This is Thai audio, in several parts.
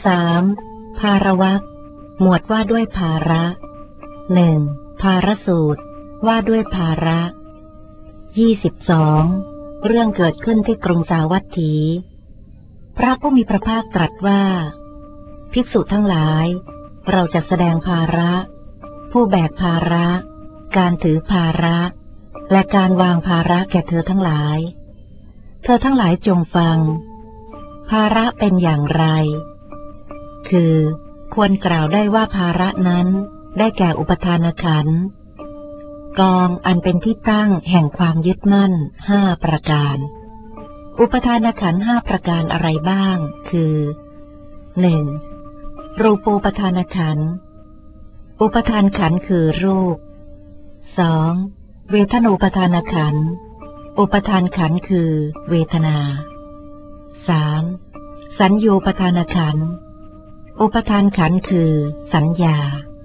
13. ภารวรรคหมวดว่าด้วยภาระ 1. ภารสูตรว่าด้วยภาระ 22. เรื่องเกิดขึ้นที่กรุงสาวัตถีพระผู้มีพระภาคตรัสว่าภิกษุทั้งหลายเราจะแสดงภาระผู้แบกภาระการถือภาระและการวางภาระแก่เธอทั้งหลายเธอทั้งหลายจงฟังภาระเป็นอย่างไรคือควรกล่าวได้ว่าภาระนั้นได้แก่อุปทานขันธ์กองอันเป็นที่ตั้งแห่งความยึดมั่น5ประการอุปทานขันธ์5ประการอะไรบ้างคือ 1. รูปูปทานขันธ์อุปทานขันธ์คือรูป 2. เวทนูปทานขันธ์อุปทานขันธ์คือเวทนา 3. สัญญูปทานขันธ์อุปทานขันธ์คือสัญญา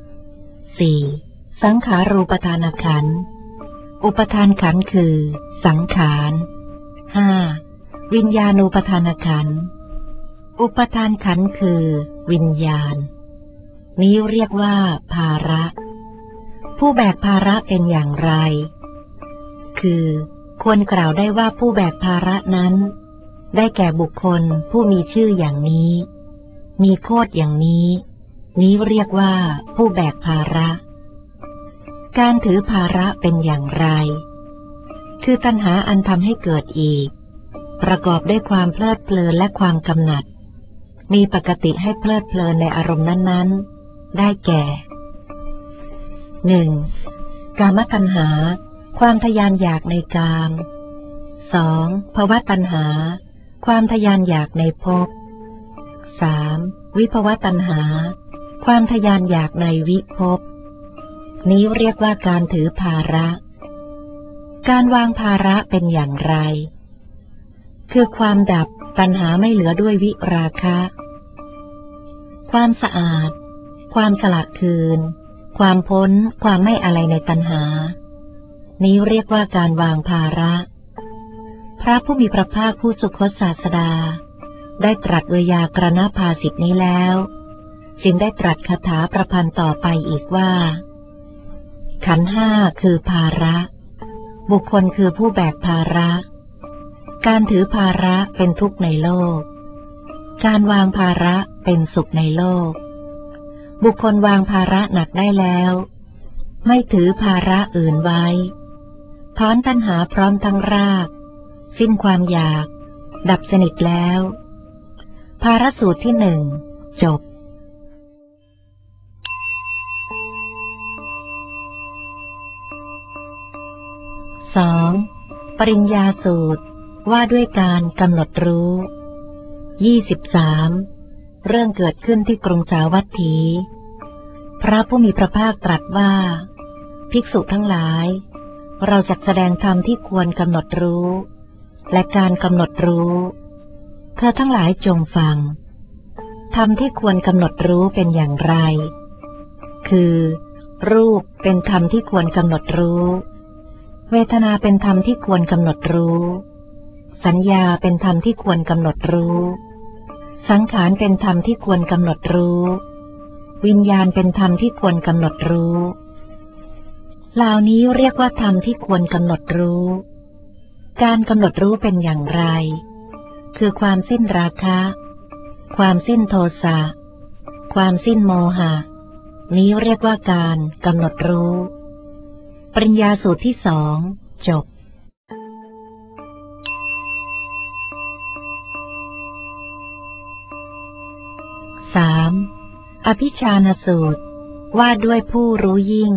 4. สังขารูปทานขันธ์อุปทานขันธ์คือสังขาร 5. วิญญาณูปทานขันธ์อุปทานขันธ์คือวิญญาณนี้เรียกว่าภาระผู้แบกภาระเป็นอย่างไรคือควรกล่าวได้ว่าผู้แบกภาระนั้นได้แก่บุคคลผู้มีชื่ออย่างนี้มีโคตรอย่างนี้นี้เรียกว่าผู้แบกภาระการถือภาระเป็นอย่างไรคือตัณหาอันทำให้เกิดอีกประกอบด้วยความเพลิดเพลินและความกำหนัดมีปกติให้เพลิดเพลินในอารมณ์นั้นๆได้แก่ 1. กามตัณหาความทยานอยากในกาม 2. ภวตัณหาความทยานอยากในภพ 3. วิภวตัณหาความทยานอยากในวิภพนี้เรียกว่าการถือภาระการวางภาระเป็นอย่างไรคือความดับตัณหาไม่เหลือด้วยวิราคะความสะอาดความสละคืนความพ้นความไม่อะไรในตัณหานี้เรียกว่าการวางภาระพระผู้มีพระภาคผู้สุคตศาสดาได้ตรัสวยากรณภาสิทธินี้แล้วจึงได้ตรัสคาถาประพันธ์ต่อไปอีกว่าขันธ์ห้าคือภาระบุคคลคือผู้แบกภาระการถือภาระเป็นทุกข์ในโลกการวางภาระเป็นสุขในโลกบุคคลวางภาระหนักได้แล้วไม่ถือภาระอื่นไว้ถอนตัณหาพร้อมทั้งรากสิ้นความอยากดับสนิทแล้วภาระสูตรที่1จบ 2. ปริญญาสูตรว่าด้วยการกำหนดรู้ 23. เรื่องเกิดขึ้นที่กรุงสาวัตถีพระผู้มีพระภาคตรัสว่าภิกษุทั้งหลายเราจักแสดงธรรมที่ควรกำหนดรู้และการกำหนดรู้เธอทั้งหลายจงฟังธรรมที่ควรกำหนดรู้เป็นอย่างไรคือรูปเป็นธรรมที่ควรกำหนดรู้เวทนาเป็นธรรมที่ควรกำหนดรู้สัญญาเป็นธรรมที่ควรกำหนดรู้สังขารเป็นธรรมที่ควรกำหนดรู้วิญญาณเป็นธรรมที่ควรกำหนดรู้เหล่านี้เรียกว่าธรรมที่ควรกำหนดรู้การกำหนดรู้เป็นอย่างไรคือความสิ้นราคะความสิ้นโทสะความสิ้นโมหะนี้เรียกว่าการกำหนดรู้ปริญญาสูตรที่2จบ 3. อภิชานสูตรว่าด้วยผู้รู้ยิ่ง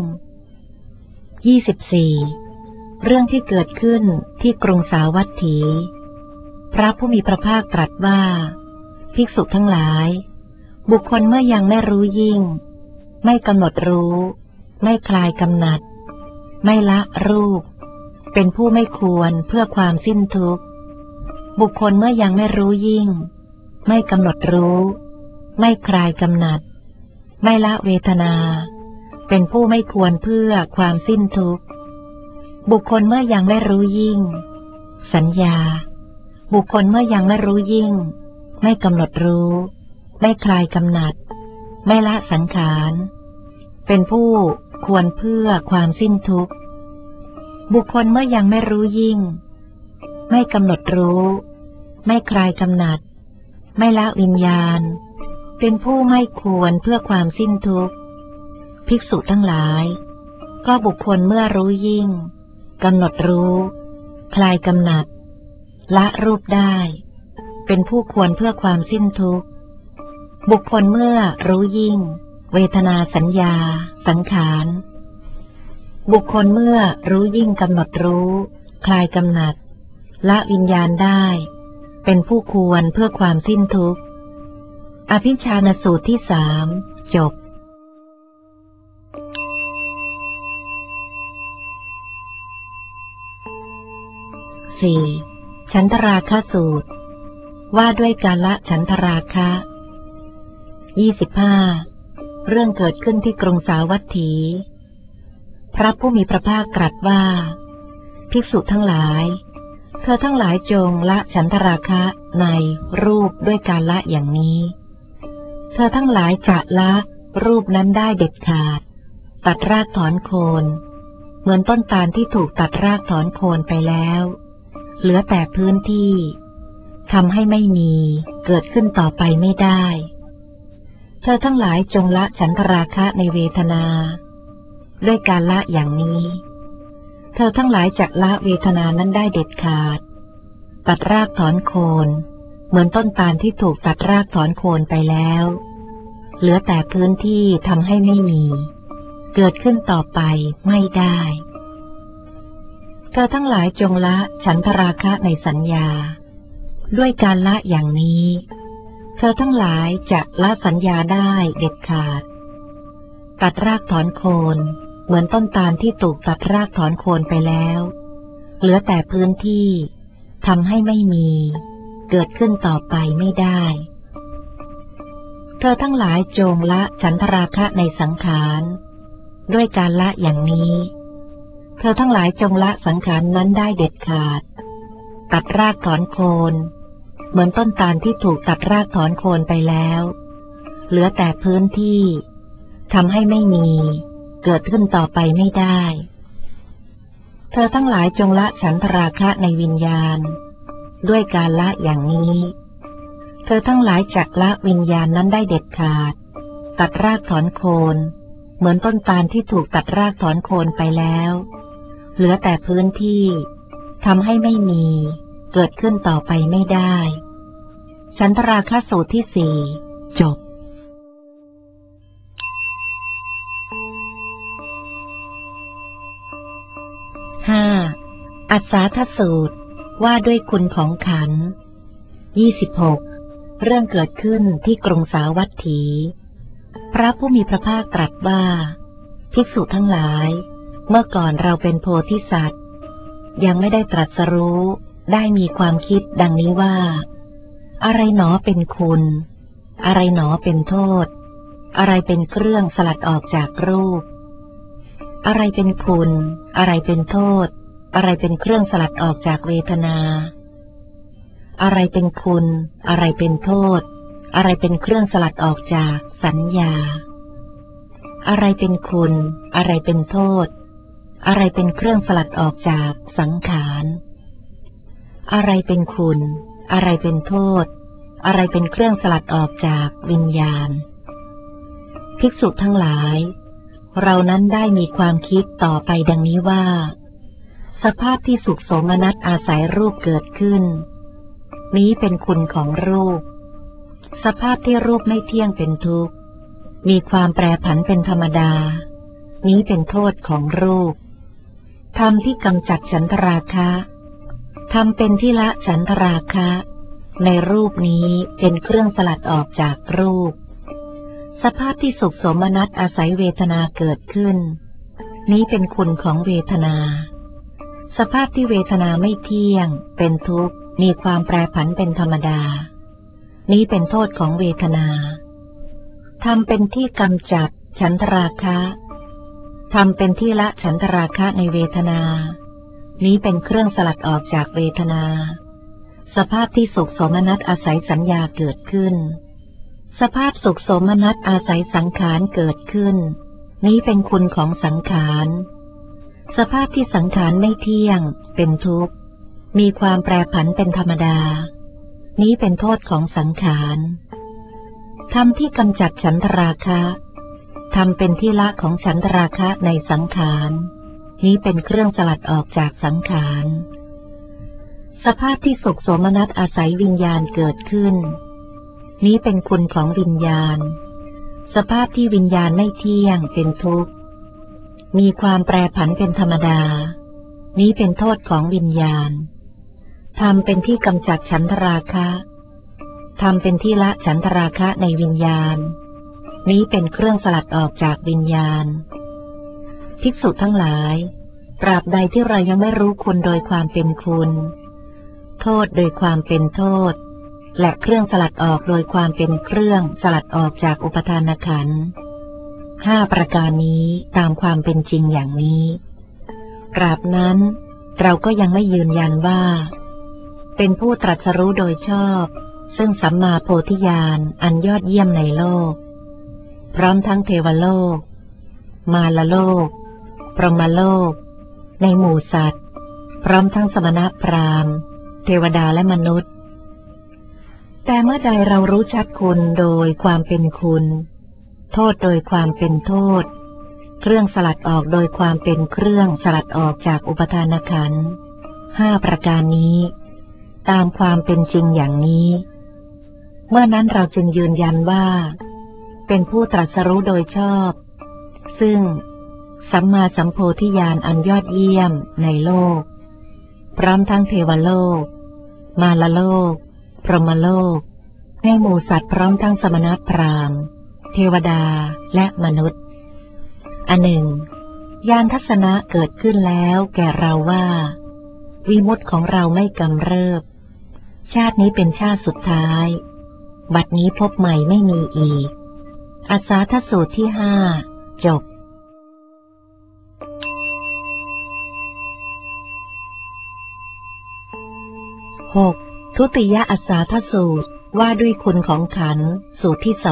24. เรื่องที่เกิดขึ้นที่กรุงสาวัตถีพระผู้มีพระภาคตรัสว่าภิกษุทั้งหลายบุคคลเมื่อยังไม่รู้ยิ่งไม่กำหนดรู้ไม่คลายกำหนัดไม่ละรูปเป็นผู้ไม่ควรเพื่อความสิ้นทุกข์บุคคลเมื่อยังไม่รู้ยิ่งไม่กำหนดรู้ไม่คลายกำหนัดไม่ละเวทนาเป็นผู้ไม่ควรเพื่อความสิ้นทุกข์บุคคลเมื่อยังไม่รู้ยิ่งสัญญาบุคคลเมื่อยังไม่รู้ยิ่งไม่กำหนดรู้ไม่คลายกำหนัดไม่ละสังขารเป็นผู้ควรเพื่อความสิ้นทุกข์บุคคลเมื่อยังไม่รู้ยิ่งไม่กำหนดรู้ไม่คลายกำหนัดไม่ละวิญญาณเป็นผู้ไม่ควรเพื่อความสิ้นทุกข์ภิกษุทั้งหลายก็บุคคลเมื่อรู้ยิ่งกำหนดรู้คลายกำหนัดละรูปได้เป็นผู้ควรเพื่อความสิ้นทุกข์บุคคลเมื่อรู้ยิ่งเวทนาสัญญาสังขารบุคคลเมื่อรู้ยิ่งกำหนดรู้คลายกำหนัดละวิญญาณได้เป็นผู้ควรเพื่อความสิ้นทุกข์อภิชฌานสูตรที่สามจบ4. ฉันทราคะสูตรว่าด้วยการละฉันทราคะ 25. เรื่องเกิดขึ้นที่กรุงสาวัตถีพระผู้มีพระภาคตรัสว่าภิกษุทั้งหลายเธอทั้งหลายจงละฉันทราคะในรูปด้วยการละอย่างนี้เธอทั้งหลายจะละรูปนั้นได้เด็ดขาดตัดรากถอนโคนเหมือนต้นตาลที่ถูกตัดรากถอนโคนไปแล้วเหลือแต่พื้นที่ทำให้ไม่มีเกิดขึ้นต่อไปไม่ได้เธอทั้งหลายจงละฉันทราคะในเวทนาด้วยการละอย่างนี้เธอทั้งหลายจักละเวทนานั้นได้เด็ดขาดตัดรากถอนโคนเหมือนต้นตาลที่ถูกตัดรากถอนโคนไปแล้วเหลือแต่พื้นที่ทำให้ไม่มีเกิดขึ้นต่อไปไม่ได้เธอทั้งหลายจงละฉันทราคะในสัญญาด้วยการละอย่างนี้เธอทั้งหลายจะละสัญญาได้เด็ดขาดตัดรากถอนโคนเหมือนต้นตาลที่ถูกตัดรากถอนโคนไปแล้วเหลือแต่พื้นที่ทำให้ไม่มีเกิดขึ้นต่อไปไม่ได้เธอทั้งหลายจงละฉันทราคะในสังขารด้วยการละอย่างนี้เธอทั้งหลายจงละสังขารนั้นได้เด็ดขาดตัดรากถอนโคนเหมือนต้นตาลที่ถูกตัดรากถอนโคนไปแล้วเหลือแต่พื้นที่ทำให้ไม่มีเกิดขึ้นต่อไปไม่ได้เธอทั้งหลายจงละฉันทราคะในวิญญาณด้วยการละอย่างนี้เธอทั้งหลายจักละวิญญาณนั้นได้เด็ดขาดตัดรากถอนโคนเหมือนต้นตาลที่ถูกตัดรากถอนโคนไปแล้วเหลือแต่พื้นที่ทำให้ไม่มีเกิดขึ้นต่อไปไม่ได้ฉันทราคะสูตรที่สี่จบ5. อัสสาทสูตรว่าด้วยคุณของขันธ์ 26. เรื่องเกิดขึ้นที่กรุงสาวัตถีพระผู้มีพระภาคตรัสว่าภิกษุทั้งหลายเมื่อก่อนเราเป็นโพธิสัตว์ยังไม่ได้ตรัสรู้ได้มีความคิดดังนี้ว่าอะไรหนอเป็นคุณอะไรหนอเป็นโทษอะไรเป็นเครื่องสลัดออกจากรูปอะไรเป็นคุณอะไรเป็นโทษอะไรเป็นเครื่องสลัดออกจากเวทนาอะไรเป็นคุณอะไรเป็นโทษอะไรเป็นเครื่องสลัดออกจากสัญญาอะไรเป็นคุณอะไรเป็นโทษอะไรเป็นเครื่องสลัดออกจากสังขารอะไรเป็นคุณอะไรเป็นโทษอะไรเป็นเครื่องสลัดออกจากวิญญาณภิกษุทั้งหลายเรานั้นได้มีความคิดต่อไปดังนี้ว่าสภาพที่สุขโสมนัสอาศัยรูปเกิดขึ้นนี้เป็นคุณของรูปสภาพที่รูปไม่เที่ยงเป็นทุกข์มีความแปรผันเป็นธรรมดานี้เป็นโทษของรูปธรรมที่กำจัดฉันทราคะธรรมเป็นที่ละฉันทราคะในรูปนี้เป็นเครื่องสลัดออกจากรูปสภาพที่สุขโสมนัสอาศัยเวทนาเกิดขึ้นนี้เป็นคุณของเวทนาสภาพที่เวทนาไม่เที่ยงเป็นทุกข์มีความแปรผันเป็นธรรมดานี้เป็นโทษของเวทนาธรรมเป็นที่กำจัดฉันทราคะธรรมเป็นที่ละฉันทราคะในเวทนานี้เป็นเครื่องสลัดออกจากเวทนาสภาพที่สุขโสมนัสอาศัยสัญญาเกิดขึ้นสภาพสุขโสมนัสอาศัยสังขารเกิดขึ้นนี้เป็นคุณของสังขารสภาพที่สังขารไม่เที่ยงเป็นทุกข์มีความแปรผันเป็นธรรมดานี้เป็นโทษของสังขารธรรมที่กำจัดฉันทราคะธรรมเป็นที่ละของฉันทราคะในสังขารนี้เป็นเครื่องสลัดออกจากสังขารสภาพที่สุขโสมนัสอาศัยวิญญาณเกิดขึ้นนี้เป็นคุณของวิญญาณสภาพที่วิญญาณไม่เที่ยงเป็นทุกข์มีความแปรผันเป็นธรรมดานี้เป็นโทษของวิญญาณธรรมเป็นที่กำจัดฉันทราคะธรรมเป็นที่ละฉันทราคะในวิญญาณนี้เป็นเครื่องสลัดออกจากวิญญาณภิกษุทั้งหลายตราบใดที่เรายังไม่รู้คุณโดยความเป็นคุณโทษโดยความเป็นโทษและเครื่องสลัดออกโดยความเป็นเครื่องสลัดออกจากอุปทานขันธ์5ประการนี้ตามความเป็นจริงอย่างนี้ตราบนั้นเราก็ยังไม่ยืนยันว่าเป็นผู้ตรัสรู้โดยชอบซึ่งสัมมาโพธิญาณอันยอดเยี่ยมในโลกพร้อมทั้งเทวโลกมารโลกพรหมโลกในหมู่สัตว์พร้อมทั้งสมณพราหมณ์เทวดาและมนุษย์แต่เมื่อใดเรารู้ชัดคุณโดยความเป็นคุณโทษโดยความเป็นโทษเครื่องสลัดออกโดยความเป็นเครื่องสลัดออกจากอุปทานขันธ์5ประการนี้ตามความเป็นจริงอย่างนี้เมื่อนั้นเราจึงยืนยันว่าเป็นผู้ตรัสรู้โดยชอบซึ่งสัมมาสัมโพธิญาณอันยอดเยี่ยมในโลกพร้อมทั้งเทวโลกมารโลกพรหมโลกในหมู่สัตว์พร้อมทั้งสมณพราหมณ์เทวดาและมนุษย์อันหนึ่งญาณทัศนะเกิดขึ้นแล้วแก่เราว่าวิมุตติของเราไม่กำเริบชาตินี้เป็นชาติสุดท้ายบัดนี้พบใหม่ไม่มีอีกอัสสาทสูตรที่5จบ6ทุติยอัสสาทสูตรว่าด้วยคุณของขันธ์สูตรที่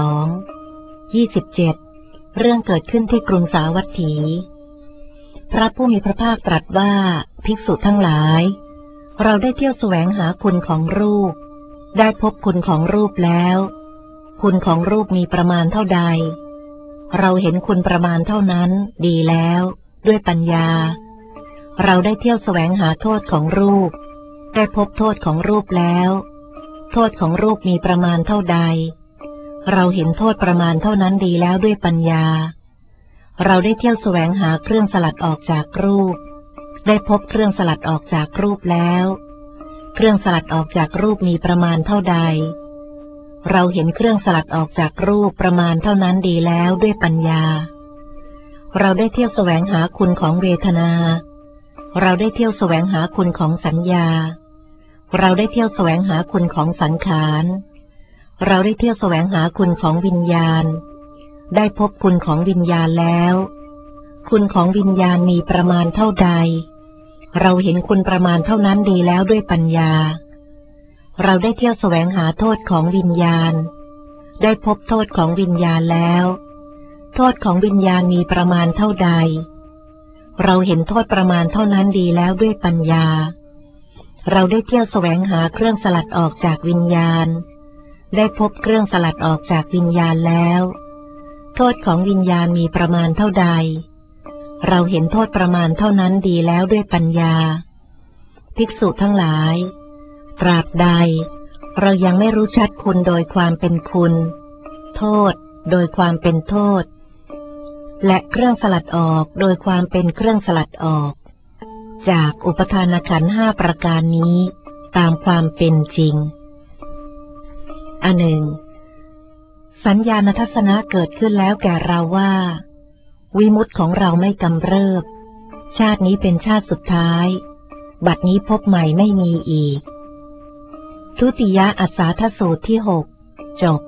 27เรื่องเกิดขึ้นที่กรุงสาวัตถีพระผู้มีพระภาคตรัสว่าภิกษุทั้งหลายเราได้เที่ยวแสวงหาคุณของรูปได้พบคุณของรูปแล้วคุณของรูปมีประมาณเท่าใดเราเห็นคุณประมาณเท่านั้นดีแล้วด้วยปัญญาเราได้เที่ยวแสวงหาโทษของรูปได้พบโทษของรูปแล้วโทษของรูปมีประมาณเท่าใดเราเห็นโทษประมาณเท่านั้นดีแล้วด้วยปัญญาเราได้เที่ยวแสวงหาเครื่องสลัดออกจากรูปได้พบเครื่องสลัดออกจากรูปแล้วเครื่องสลัดออกจากรูปมีประมาณเท่าใดเราเห็นเครื่องสลัดออกจากรูปประมาณเท่านั้นดีแล้วด้วยปัญญาเราได้เที่ยวแสวงหาคุณของเวทนาเราได้เที่ยวแสวงหาคุณของสัญญาเราได้เที่ยวแสวงหาคุณของสังขารเราได้เที่ยวแสวงหาคุณของวิญญาณได้พบคุณของวิญญาณแล้วคุณของวิญญาณมีประมาณเท่าใดเราเห็นคุณประมาณเท่านั้นดีแล้วด้วยปัญญาเราได้เที่ยวแสวงหาโทษของวิญญาณได้พบโทษของวิญญาณแล้วโทษของวิญญาณมีประมาณเท่าใดเราเห็นโทษประมาณเท่านั้นดีแล้วด้วยปัญญาเราได้เที่ยวแสวงหาเครื่องสลัดออกจากวิญญาณได้พบเครื่องสลัดออกจากวิญญาณแล้วโทษของวิญญาณมีประมาณเท่าใดเราเห็นโทษประมาณเท่านั้นดีแล้วด้วยปัญญาภิกษุทั้งหลายตราบใดเรายังไม่รู้ชัดคุณโดยความเป็นคุณโทษโดยความเป็นโทษและเครื่องสลัดออกโดยความเป็นเครื่องสลัดออกจากอุปทานขันธ์5ประการนี้ตามความเป็นจริงอันหนึ่งสัญญาณทัศนะเกิดขึ้นแล้วแก่เราว่าวิมุตติของเราไม่กำเริบชาตินี้เป็นชาติสุดท้ายบัดนี้พบใหม่ไม่มีอีกทุติยอัสสาทสูตรที่6จบ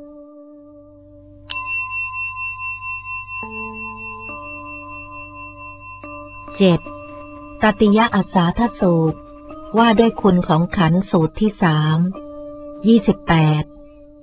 7ตติยอัสสาทสูตรว่าด้วยคุณของขันธ์สูตรที่28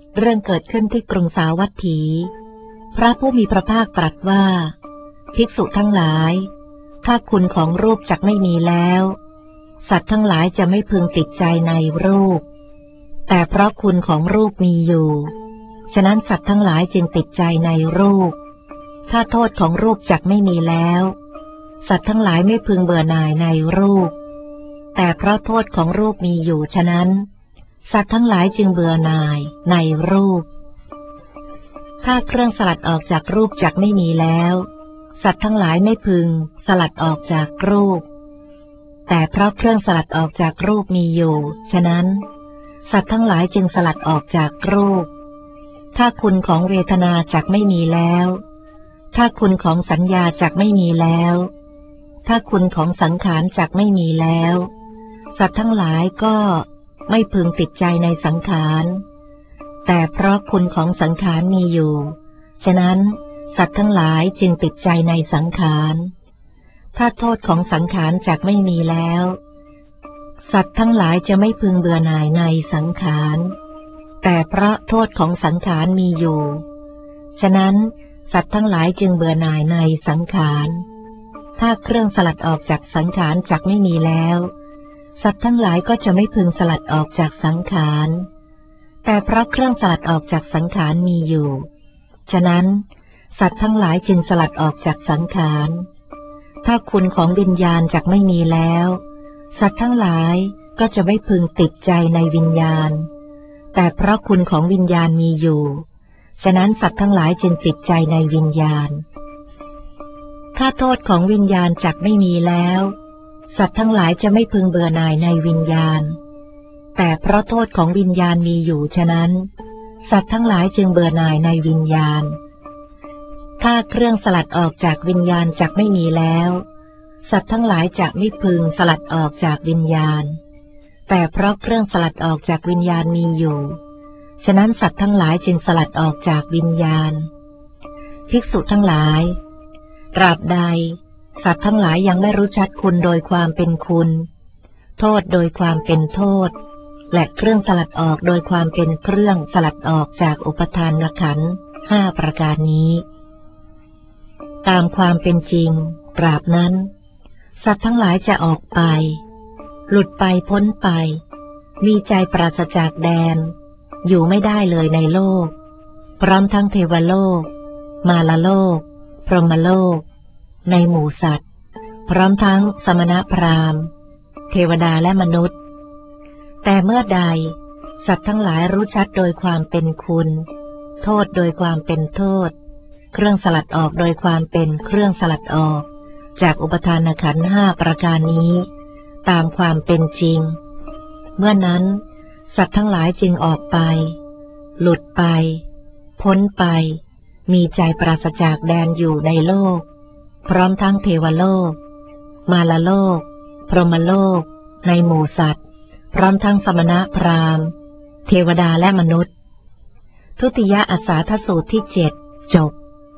เรื่องเกิดขึ้นที่กรุงสาวัตถี พระผู้มีพระภาคตรัสว่าภิกษุทั้งหลายถ้าคุณของรูปจักไม่มีแล้วสัตว์ทั้งหลายจะไม่พึงติดใจในรูปแต่เพราะคุณของรูปมีอยู่ฉะนั้นสัตว์ทั้งหลายจึงติดใจในรูปถ้าโทษของรูปจักไม่มีแล้วสัตว์ทั้งหลายไม่พึงเบื่อหน่ายในรูปแต่เพราะโทษของรูปมีอยู่ฉะนั้นสัตว์ทั้งหลายจึงเบื่อหน่ายในรูปถ้าเครื่องสลัดออกจากรูปจักไม่มีแล้วสัตว์ทั้งหลายไม่พึงสลัดออกจากรูปแต่เพราะเครื่องสลัดออกจากรูปมีอยู่ฉะนั้นสัตว์ทั้งหลายจึงสลัดออกจากรูปถ้าคุณของเวทนาจักไม่มีแล้วถ้าคุณของสัญญาจักไม่มีแล้วถ้าคุณของสังขารจักไม่มีแล้วสัตว์ทั้งหลายก็ไม่พึงติดใจในสังขารแต่เพราะคุณของสังขารมีอยู่ฉะนั้นสัตว์ทั้งหลายจึงติดใจในสังขารถ้าโทษของสังขารจักไม่มีแล้วสัตว์ทั้งหลายจะไม่พึงเบื่อหน่ายในสังขารแต่เพราะโทษของสังขารมีอยู่ฉะนั้นสัตว์ทั้งหลายจึงเบื่อหน่ายในสังขารถ้าเครื่องสลัดออกจากสังขารจักไม่มีแล้วสัตว์ทั้งหลายก็จะไม่พึงสลัดออกจากสังขารแต่เพราะเครื่องสลัดออกจากสังขารมีอยู่ฉะนั้นสัตว์ทั้งหลายจึงสลัดออกจากสังขารถ้าคุณของวิญญาณจักไม่มีแล้วสัตว์ทั้งหลายก็จะไม่พึงติดใจในวิญญาณแต่เพราะคุณของวิญญาณมีอยู่ฉะนั้นสัตว์ทั้งหลายจึงติดใจในวิญญาณถ้าโทษของวิญญาณจักไม่มีแล้วสัตว์ทั้งหลายจะไม่พึงเบื่อหน่ายในวิญญาณแต่เพราะโทษของวิญญาณมีอยู่ฉะนั้นสัตว์ทั้งหลายจึงเบื่อหน่ายในวิญญาณถ้าเครื่องสลัดออกจากวิญญาณจักไม่มีแล้วสัตว์ทั้งหลายจะไม่พึงสลัดออกจากวิญญาณแต่เพราะเครื่องสลัดออกจากวิญญาณมีอยู่ฉะนั้นสัตว์ทั้งหลายจึงสลัดออกจากวิญญาณภิกษุทั้งหลายตราบใดสัตว์ทั้งหลายยังไม่รู้ชัดคุณโดยความเป็นคุณโทษโดยความเป็นโทษและเครื่องสลัดออกโดยความเป็นเครื่องสลัดออกจากอุปทานขันธ์5ประการนี้ตามความเป็นจริงตราบนั้นสัตว์ทั้งหลายจะออกไปหลุดไปพ้นไปมีใจปราศจากแดนอยู่ไม่ได้เลยในโลกพร้อมทั้งเทวโลกมาลโลกพรหมโลกในหมู่สัตว์พร้อมทั้งสมณพราหมณ์เทวดาและมนุษย์แต่เมื่อใดสัตว์ทั้งหลายรู้ชัดโดยความเป็นคุณโทษโดยความเป็นโทษเครื่องสลัดออกโดยความเป็นเครื่องสลัดออกจากอุปทานขันธ์5ประการนี้ตามความเป็นจริงเมื่อนั้นสัตว์ทั้งหลายจึงออกไปหลุดไปพ้นไปมีใจปราศจากแดนอยู่ในโลกพร้อมทั้งเทวโลกมาลโลกพรหมโลกในหมู่สัตว์พร้อมทั้งสมณพราหมณ์เทวดาและมนุษย์ทุติยอาสาทสูตรที่7จบ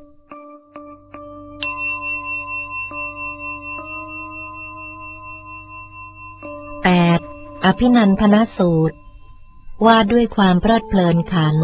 8อภินันทนสูตรว่าด้วยความเพลิดเพลินขันธ์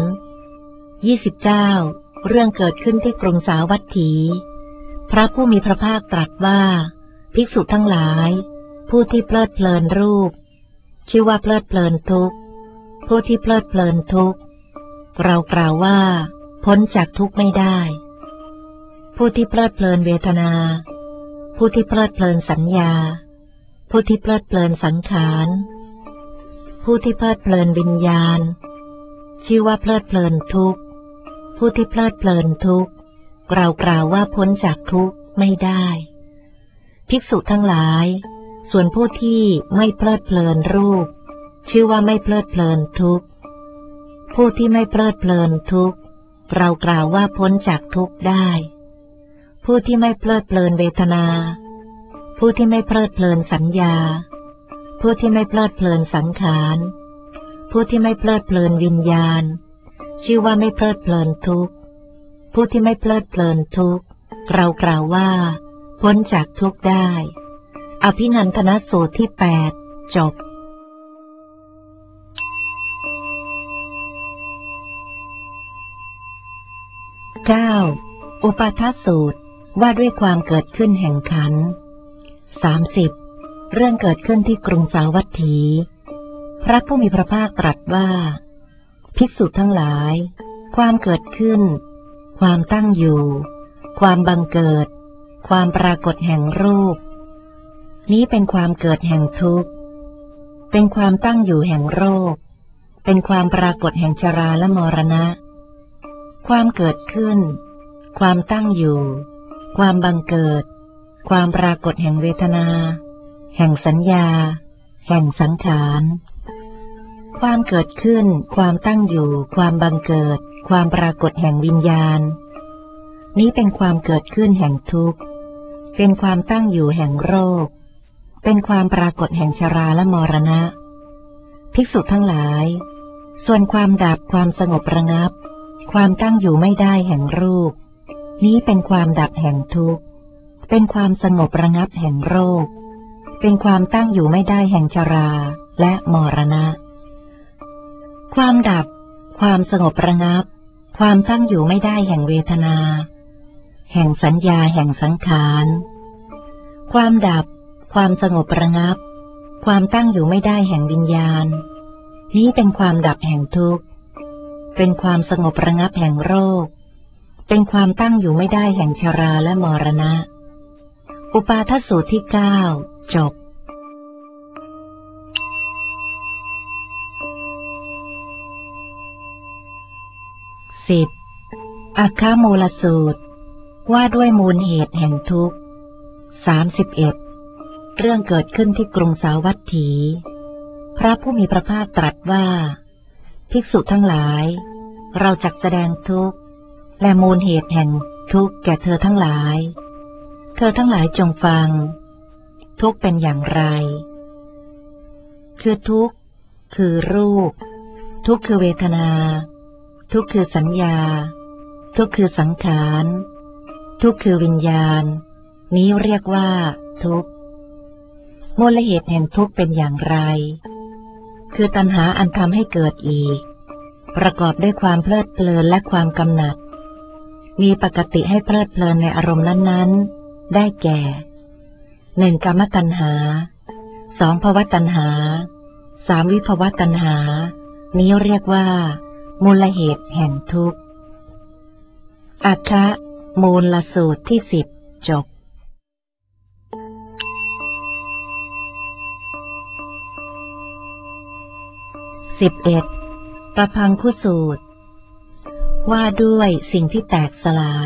29เรื่องเกิดขึ้นที่กรุงสาวัตถีพระผู้มีพระภาคตรัสว่าภิกษุทั้งหลายผู้ที่เพลิดเพลินรูปชื่อว่าเพลิดเพลินทุกข์ผู้ที่เพลิดเพลินทุกข์เรากล่าวว่าพ้นจากทุกข์ไม่ได้ผู้ที่เพลิดเพลินเวทนาผู้ที่เพลิดเพลินสัญญาผู้ที่เพลิดเพลินสังขารผู้ที่เพลิดเพลินวิญญาณชื่อว่าเพลิดเพลินทุกข์ผู้ที่เพลิดเพลินทุกข์เรากล่าวว่าพ้นจากทุกข์ไม่ได้ภิกษุทั้งหลายส่วนผู้ที่ไม่เพลิดเพลินรูปชื่อว่าไม่เพลิดเพลินทุกข์ผู้ที่ไม่เพลิดเพลินทุกข์เรากล่าวว่าพ้นจากทุกข์ได้ผู้ที่ไม่เพลิดเพลินเวทนาผู้ที่ไม่เพลิดเพลินสัญญาผู้ที่ไม่เพลิดเพลินสังขารผู้ที่ไม่เพลิดเพลินวิญญาณชื่อว่าไม่เพลิดเพลินทุกข์ผู้ที่ไม่เพลิดเพลินทุกข์เรากล่าวว่าพ้นจากทุกข์ได้อภินันทนสูตรที่8จบ 9. อุปาทสูตรว่าด้วยความเกิดขึ้นแห่งขันธ์ 30. เรื่องเกิดขึ้นที่กรุงสาวัตถี พระผู้มีพระภาคตรัสว่าภิกษุทั้งหลายความเกิดขึ้นความตั้งอยู่ความบังเกิดความปรากฏแห่งรูปนี้เป็นความเกิดแห่งทุกข์เป็นความตั้งอยู่แห่งโรคเป็นความปรากฏแห่งชราและมรณะความเกิดขึ้นความตั้งอยู่ความบังเกิดความปรากฏแห่งเวทนาแห่งสัญญาแห่งสังขารความเกิดขึ้นความตั้งอยู่ความบังเกิดความปรากฏแห่งวิญญาณนี้เป็นความเกิดขึ้นแห่งทุกข์เป็นความตั้งอยู่แห่งโรคเป็นความปรากฏแห่งชราและมรณะภิกษุทั้งหลายส่วนความดับความสงบระงับความตั้งอยู่ไม่ได้แห่งรูปนี้เป็นความดับแห่งทุกข์เป็นความสงบระงับแห่งโรคเป็นความตั้งอยู่ไม่ได้แห่งชราและมรณะความดับความสงบระงับความตั้งอยู่ไม่ได้แห่งเวทนาแห่งสัญญาแห่งสังขารความดับความสงบระงับความตั้งอยู่ไม่ได้แห่งวิญญาณนี้เป็นความดับแห่งทุกข์เป็นความสงบระงับแห่งโรคเป็นความตั้งอยู่ไม่ได้แห่งชราและมรณะอุปาทสูตรที่ 9 จบ10. อัคคมูลสูตรว่าด้วยมูลเหตุแห่งทุกข์ 31. เรื่องเกิดขึ้นที่กรุงสาวัตถี พระผู้มีพระภาคตรัสว่าภิกษุทั้งหลายเราจักแสดงทุกข์และมูลเหตุแห่งทุกข์แก่เธอทั้งหลายเธอทั้งหลายจงฟังทุกข์เป็นอย่างไรคือทุกข์คือรูปทุกข์คือเวทนาทุกข์คือสัญญาทุกข์คือสังขารทุกข์คือวิญญาณนี้เรียกว่าทุกข์มูลเหตุแห่งทุกข์เป็นอย่างไรคือตัณหาอันทำให้เกิดอีกประกอบด้วยความเพลิดเพลินและความกำหนัดมีปกติให้เพลิดเพลินในอารมณ์นั้นๆได้แก่ 1. กามตัณหา 2. ภวตัณหา 3. วิภวตัณหานี้เรียกว่ามูลเหตุแห่งทุกข์อัฏฐมูลสูตรที่ 10 จบ11. ปพังคุสูตรว่าด้วยสิ่งที่แตกสลาย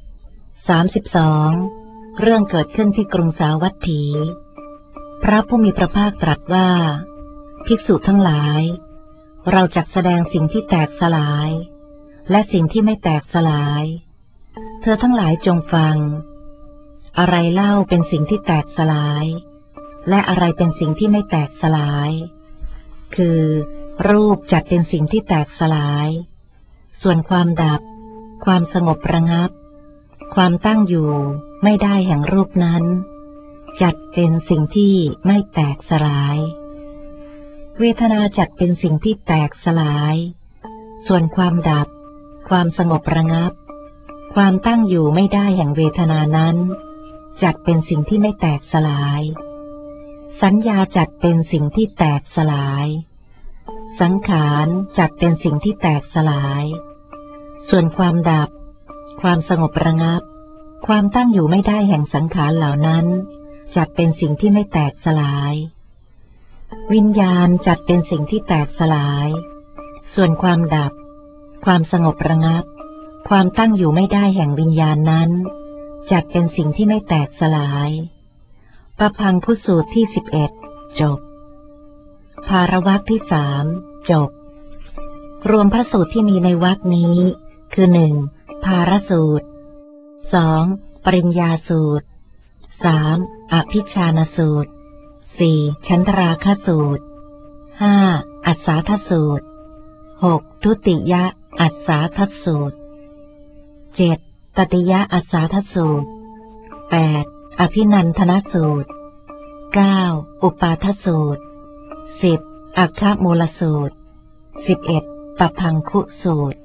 32. เรื่องเกิดขึ้นที่กรุงสาวัตถี พระผู้มีพระภาคตรัสว่าภิกษุทั้งหลายเราจักแสดงสิ่งที่แตกสลายและสิ่งที่ไม่แตกสลายเธอทั้งหลายจงฟังอะไรเล่าเป็นสิ่งที่แตกสลายและอะไรเป็นสิ่งที่ไม่แตกสลายคือรูปจัดเป็นสิ่งที่แตกสลายส่วนความดับความสงบระงับความตั้งอยู่ไม่ได้แห่งรูปนั้นจัดเป็นสิ่งที่ไม่แตกสลายเวทนาจัดเป็นสิ่งที่แตกสลายส่วนความดับความสงบระงับความตั้งอยู่ไม่ได้แห่งเวทนานั้นจัดเป็นสิ่งที่ไม่แตกสลายสัญญาจัดเป็นสิ่งที่แตกสลายสังขารจัดเป็นสิ่งที่แตกสลายส่วนความดับความสงบระงับความตั้งอยู่ไม่ได้แห่งสังขารเหล่านั้นจัดเป็นสิ่งที่ไม่แตกสลายวิญญาณจัดเป็นสิ่งที่แตกสลายส่วนความดับความสงบระงับความตั้งอยู่ไม่ได้แห่งวิญญาณนั้นจัดเป็นสิ่งที่ไม่แตกสลายปพังคุสูตรที่ 11 จบภารวรรคที่ 3 จบรวมพระสูตรที่มีในวรรคนี้คือ 1. ภารสูตร 2. ปริญญาสูตร 3. อภิชฌานสูตร 4. ฉันทราคะสูตร 5. อัสสาทสูตร 6. ทุติยอัสสาทสูตร 7. ตติยอัสสาทสูตร 8. อภินันทนสูตร 9. อุปาทสูตร 10. อัคคมูลสูตร 11. ปพังคุสูตร